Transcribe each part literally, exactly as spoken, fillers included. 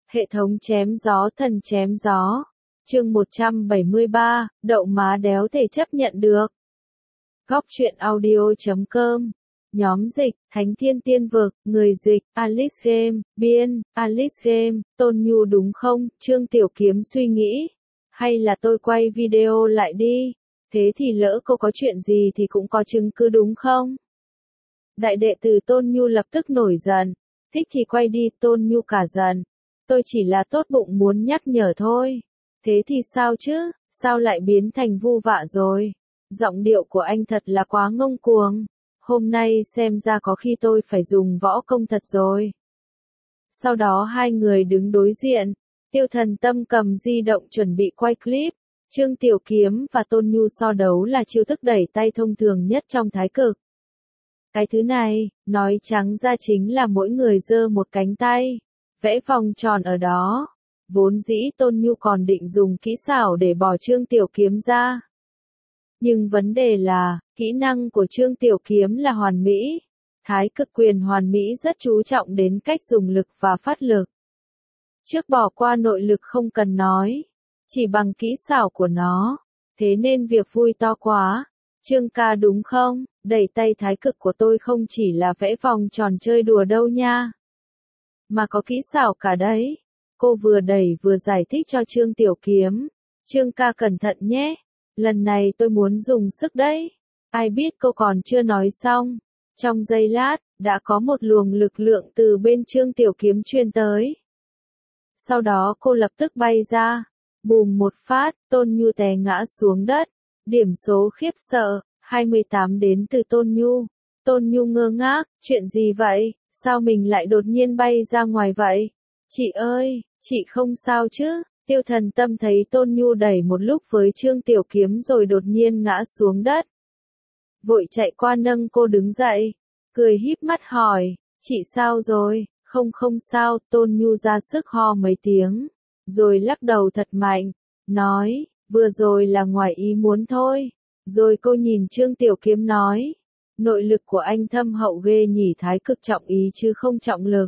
Hệ thống chém gió thần chém gió. Chương một trăm bảy mươi ba, đậu má đéo thể chấp nhận được. Góc truyện audio chấm com. Nhóm dịch, Thánh Thiên Tiên Vực, người dịch, Alice Game, biên, Alice Game, Tôn Nhu đúng không? Trương Tiểu Kiếm suy nghĩ. Hay là tôi quay video lại đi? Thế thì lỡ cô có chuyện gì thì cũng có chứng cứ đúng không? Đại đệ tử Tôn Nhu lập tức nổi giận. Thích thì quay đi, Tôn Nhu cả giận. Tôi chỉ là tốt bụng muốn nhắc nhở thôi. Thế thì sao chứ, sao lại biến thành vu vạ rồi? Giọng điệu của anh thật là quá ngông cuồng. Hôm nay xem ra có khi tôi phải dùng võ công thật rồi. Sau đó hai người đứng đối diện. Tiêu Thần Tâm cầm di động chuẩn bị quay clip. Trương Tiểu Kiếm và Tôn Nhu so đấu là chiêu thức đẩy tay thông thường nhất trong thái cực. Cái thứ này, nói trắng ra chính là mỗi người giơ một cánh tay, vẽ vòng tròn ở đó. Vốn dĩ Tôn Nhu còn định dùng kỹ xảo để bỏ Trương Tiểu Kiếm ra. Nhưng vấn đề là, kỹ năng của Trương Tiểu Kiếm là hoàn mỹ. Thái cực quyền hoàn mỹ rất chú trọng đến cách dùng lực và phát lực. Trước bỏ qua nội lực không cần nói, chỉ bằng kỹ xảo của nó. Thế nên việc vui to quá. Trương ca đúng không? Đẩy tay thái cực của tôi không chỉ là vẽ vòng tròn chơi đùa đâu nha. Mà có kỹ xảo cả đấy. Cô vừa đẩy vừa giải thích cho Trương Tiểu Kiếm. Trương ca cẩn thận nhé. Lần này tôi muốn dùng sức đấy. Ai biết cô còn chưa nói xong. Trong giây lát, đã có một luồng lực lượng từ bên Trương Tiểu Kiếm truyền tới. Sau đó cô lập tức bay ra. Bùm một phát, Tôn Nhu té ngã xuống đất. Điểm số khiếp sợ, hai mươi tám đến từ Tôn Nhu. Tôn Nhu ngơ ngác, chuyện gì vậy, sao mình lại đột nhiên bay ra ngoài vậy? Chị ơi, chị không sao chứ? Tiêu Thần Tâm thấy Tôn Nhu đẩy một lúc với Trương Tiểu Kiếm rồi đột nhiên ngã xuống đất. Vội chạy qua nâng cô đứng dậy, cười híp mắt hỏi, chị sao rồi? Không không sao, Tôn Nhu ra sức ho mấy tiếng, rồi lắc đầu thật mạnh, nói, vừa rồi là ngoài ý muốn thôi. Rồi cô nhìn Trương Tiểu Kiếm nói, nội lực của anh thâm hậu ghê nhỉ, thái cực trọng ý chứ không trọng lực.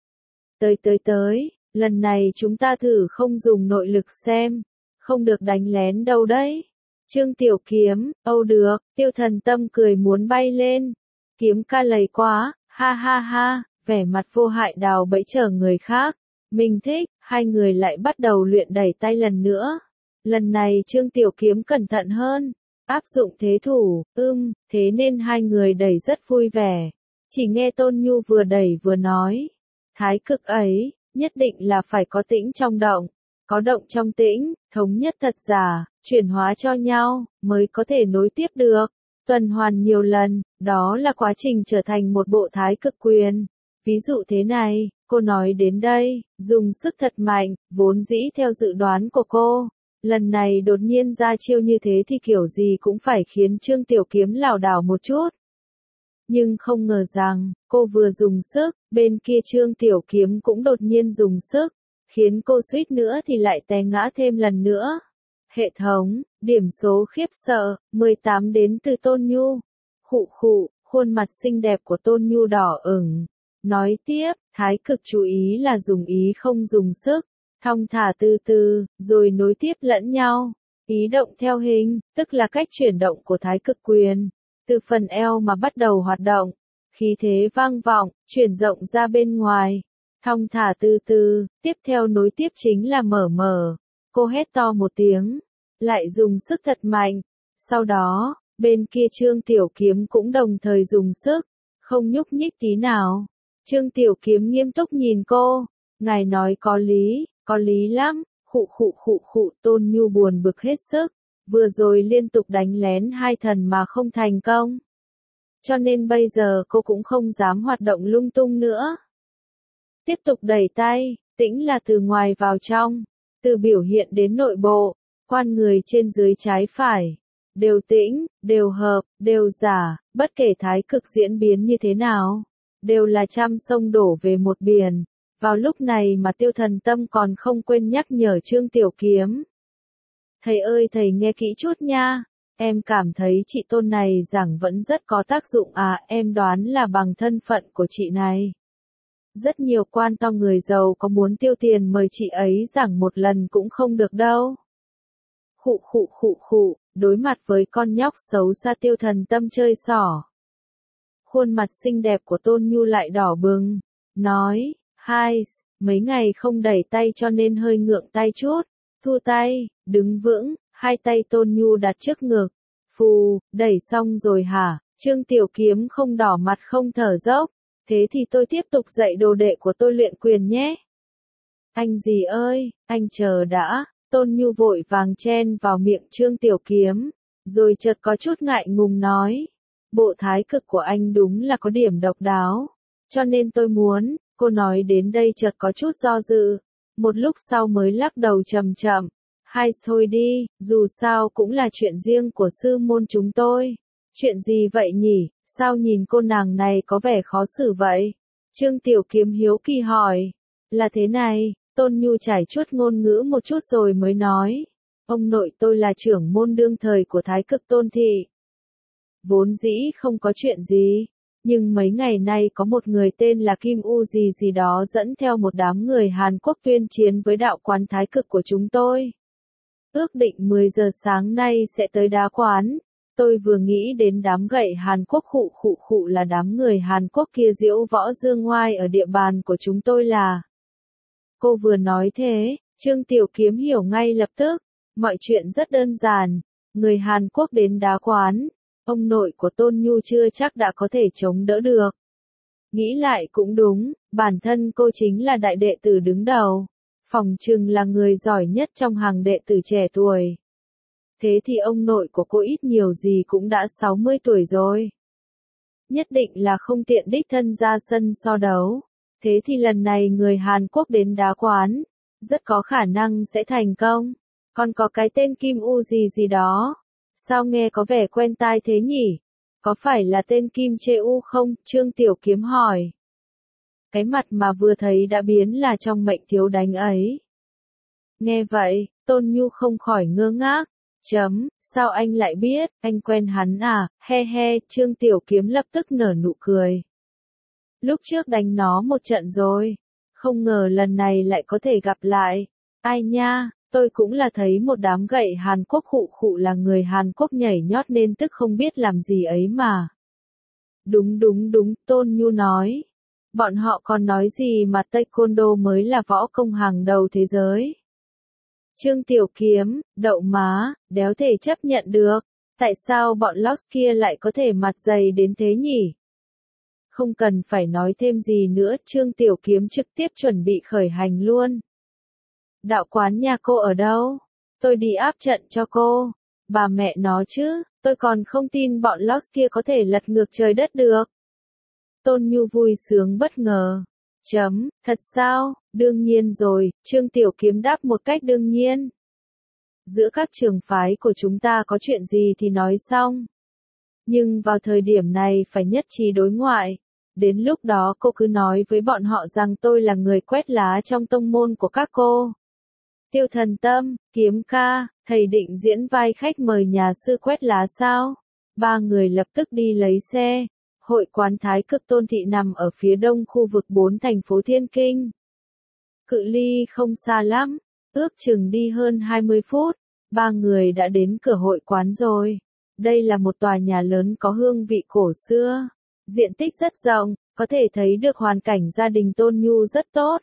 Tới tới tới, lần này chúng ta thử không dùng nội lực xem, không được đánh lén đâu đấy. Trương Tiểu Kiếm, âu được, Tiêu Thần Tâm cười muốn bay lên. Kiếm ca lầy quá, ha ha ha, vẻ mặt vô hại đào bẫy chờ người khác. Mình thích, hai người lại bắt đầu luyện đẩy tay lần nữa. Lần này Trương Tiểu Kiếm cẩn thận hơn. Áp dụng thế thủ, ưm, thế nên hai người đẩy rất vui vẻ. Chỉ nghe Tôn Nhu vừa đẩy vừa nói. Thái cực ấy, nhất định là phải có tĩnh trong động. Có động trong tĩnh, thống nhất thật giả, chuyển hóa cho nhau, mới có thể nối tiếp được. Tuần hoàn nhiều lần, đó là quá trình trở thành một bộ thái cực quyền. Ví dụ thế này, cô nói đến đây, dùng sức thật mạnh, vốn dĩ theo dự đoán của cô. Lần này đột nhiên ra chiêu như thế thì kiểu gì cũng phải khiến Trương Tiểu Kiếm lảo đảo một chút. Nhưng không ngờ rằng, cô vừa dùng sức, bên kia Trương Tiểu Kiếm cũng đột nhiên dùng sức, khiến cô suýt nữa thì lại té ngã thêm lần nữa. Hệ thống, điểm số khiếp sợ, mười tám đến từ Tôn Nhu. Khụ khụ, khuôn mặt xinh đẹp của Tôn Nhu đỏ ửng. Nói tiếp, thái cực chú ý là dùng ý không dùng sức. Thong thả từ từ, rồi nối tiếp lẫn nhau. Ý động theo hình, tức là cách chuyển động của thái cực quyền. Từ phần eo mà bắt đầu hoạt động. Khí thế vang vọng, chuyển rộng ra bên ngoài. Thong thả từ từ, tiếp theo nối tiếp chính là mở mở. Cô hét to một tiếng, lại dùng sức thật mạnh. Sau đó, bên kia Trương Tiểu Kiếm cũng đồng thời dùng sức, không nhúc nhích tí nào. Trương Tiểu Kiếm nghiêm túc nhìn cô, ngài nói có lý. Có lý lắm, khụ khụ khụ khụ, Tôn Nhu buồn bực hết sức, vừa rồi liên tục đánh lén hai thần mà không thành công. Cho nên bây giờ cô cũng không dám hoạt động lung tung nữa. Tiếp tục đẩy tay, tĩnh là từ ngoài vào trong, từ biểu hiện đến nội bộ, quan người trên dưới trái phải, đều tĩnh, đều hợp, đều giả, bất kể thái cực diễn biến như thế nào, đều là trăm sông đổ về một biển. Vào lúc này mà Tiêu Thần Tâm còn không quên nhắc nhở Trương Tiểu Kiếm. Thầy ơi thầy nghe kỹ chút nha, em cảm thấy chị Tôn này giảng vẫn rất có tác dụng à, em đoán là bằng thân phận của chị này. Rất nhiều quan to người giàu có muốn tiêu tiền mời chị ấy giảng một lần cũng không được đâu. Khụ khụ khụ khụ, đối mặt với con nhóc xấu xa Tiêu Thần Tâm chơi xỏ. Khuôn mặt xinh đẹp của Tôn Nhu lại đỏ bừng, nói, hai, mấy ngày không đẩy tay cho nên hơi ngượng tay chút, thu tay, đứng vững, hai tay Tôn Nhu đặt trước ngực, phù, đẩy xong rồi hả, Trương Tiểu Kiếm không đỏ mặt không thở dốc, thế thì tôi tiếp tục dạy đồ đệ của tôi luyện quyền nhé. Anh gì ơi, anh chờ đã, Tôn Nhu vội vàng chen vào miệng Trương Tiểu Kiếm, rồi chợt có chút ngại ngùng nói, bộ thái cực của anh đúng là có điểm độc đáo, cho nên tôi muốn, cô nói đến đây chợt có chút do dự, một lúc sau mới lắc đầu chậm chậm, hay thôi đi, dù sao cũng là chuyện riêng của sư môn chúng tôi. Chuyện gì vậy nhỉ, sao nhìn cô nàng này có vẻ khó xử vậy? Trương Tiểu Kiếm hiếu kỳ hỏi, là thế này, Tôn Nhu trải chuốt ngôn ngữ một chút rồi mới nói, ông nội tôi là trưởng môn đương thời của Thái Cực Tôn Thị. Vốn dĩ không có chuyện gì, nhưng mấy ngày nay có một người tên là Kim U gì gì đó dẫn theo một đám người Hàn Quốc tuyên chiến với đạo quán Thái Cực của chúng tôi. Ước định mười giờ sáng nay sẽ tới đá quán. Tôi vừa nghĩ đến đám gậy Hàn Quốc khụ khụ khụ là đám người Hàn Quốc kia diễu võ dương ngoai ở địa bàn của chúng tôi là. Cô vừa nói thế, Trương Tiểu Kiếm hiểu ngay lập tức, mọi chuyện rất đơn giản, người Hàn Quốc đến đá quán, ông nội của Tôn Nhu chưa chắc đã có thể chống đỡ được. Nghĩ lại cũng đúng, bản thân cô chính là đại đệ tử đứng đầu, phỏng chừng là người giỏi nhất trong hàng đệ tử trẻ tuổi. Thế thì ông nội của cô ít nhiều gì cũng đã sáu mươi tuổi rồi. Nhất định là không tiện đích thân ra sân so đấu. Thế thì lần này người Hàn Quốc đến đá quán, rất có khả năng sẽ thành công. Còn có cái tên Kim U gì gì đó. Sao nghe có vẻ quen tai thế nhỉ? Có phải là tên Kim Chê U không? Trương Tiểu Kiếm hỏi. Cái mặt mà vừa thấy đã biến là trong mệnh thiếu đánh ấy. Nghe vậy, Tôn Nhu không khỏi ngơ ngác. Chấm, sao anh lại biết, anh quen hắn à, he he, Trương Tiểu Kiếm lập tức nở nụ cười. Lúc trước đánh nó một trận rồi, không ngờ lần này lại có thể gặp lại. Ai nha, tôi cũng là thấy một đám gậy Hàn Quốc khụ khụ là người Hàn Quốc nhảy nhót nên tức không biết làm gì ấy mà. Đúng đúng đúng, Tôn Nhu nói. Bọn họ còn nói gì mà Taekwondo mới là võ công hàng đầu thế giới. Trương Tiểu Kiếm, đậu má, đéo thể chấp nhận được, tại sao bọn Lost kia lại có thể mặt dày đến thế nhỉ? Không cần phải nói thêm gì nữa, Trương Tiểu Kiếm trực tiếp chuẩn bị khởi hành luôn. Đạo quán nhà cô ở đâu? Tôi đi áp trận cho cô. Bà mẹ nó chứ, tôi còn không tin bọn Lost kia có thể lật ngược trời đất được. Tôn Nhu vui sướng bất ngờ. Chấm, thật sao? Đương nhiên rồi, Trương Tiểu Kiếm đáp một cách đương nhiên. Giữa các trường phái của chúng ta có chuyện gì thì nói xong. Nhưng vào thời điểm này phải nhất trí đối ngoại. Đến lúc đó cô cứ nói với bọn họ rằng tôi là người quét lá trong tông môn của các cô. Tiêu Thần Tâm, Kiếm ca, thầy định diễn vai khách mời nhà sư quét lá sao? Ba người lập tức đi lấy xe. Hội quán Thái Cực Tôn Thị nằm ở phía đông khu vực bốn thành phố Thiên Kinh. Cự ly không xa lắm, ước chừng đi hơn hai mươi phút, ba người đã đến cửa hội quán rồi. Đây là một tòa nhà lớn có hương vị cổ xưa, diện tích rất rộng, có thể thấy được hoàn cảnh gia đình Tôn Nhu rất tốt.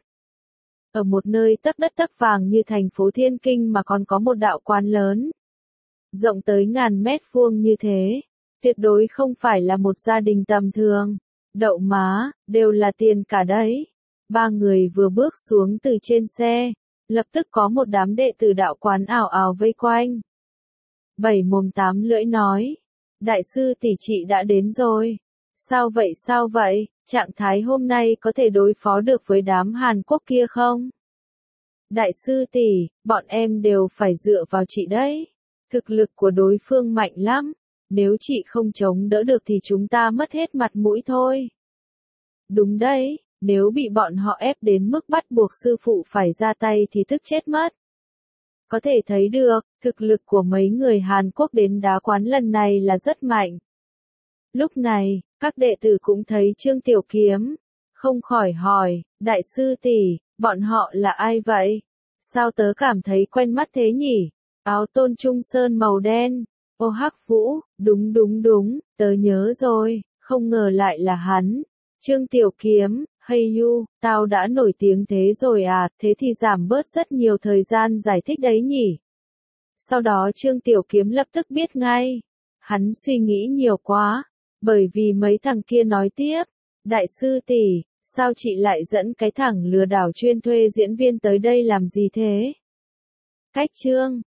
Ở một nơi tấc đất tấc vàng như thành phố Thiên Kinh mà còn có một đạo quán lớn, rộng tới ngàn mét vuông như thế. Tuyệt đối không phải là một gia đình tầm thường. Đậu má, đều là tiền cả đấy. Ba người vừa bước xuống từ trên xe, lập tức có một đám đệ tử đạo quán ảo ảo vây quanh. Bảy mồm tám lưỡi nói, đại sư tỷ chị đã đến rồi. Sao vậy sao vậy, trạng thái hôm nay có thể đối phó được với đám Hàn Quốc kia không? Đại sư tỷ, bọn em đều phải dựa vào chị đấy. Thực lực của đối phương mạnh lắm. Nếu chị không chống đỡ được thì chúng ta mất hết mặt mũi thôi. Đúng đấy, nếu bị bọn họ ép đến mức bắt buộc sư phụ phải ra tay thì tức chết mất. Có thể thấy được, thực lực của mấy người Hàn Quốc đến đá quán lần này là rất mạnh. Lúc này, các đệ tử cũng thấy Trương Tiểu Kiếm, không khỏi hỏi, đại sư tỷ, bọn họ là ai vậy? Sao tớ cảm thấy quen mắt thế nhỉ? Áo tôn trung sơn màu đen. Ô Hắc Vũ, đúng đúng đúng, tớ nhớ rồi, không ngờ lại là hắn. Trương Tiểu Kiếm, hey you, tao đã nổi tiếng thế rồi à, thế thì giảm bớt rất nhiều thời gian giải thích đấy nhỉ. Sau đó Trương Tiểu Kiếm lập tức biết ngay. Hắn suy nghĩ nhiều quá, bởi vì mấy thằng kia nói tiếp, đại sư tỷ, sao chị lại dẫn cái thằng lừa đảo chuyên thuê diễn viên tới đây làm gì thế? Cách Trương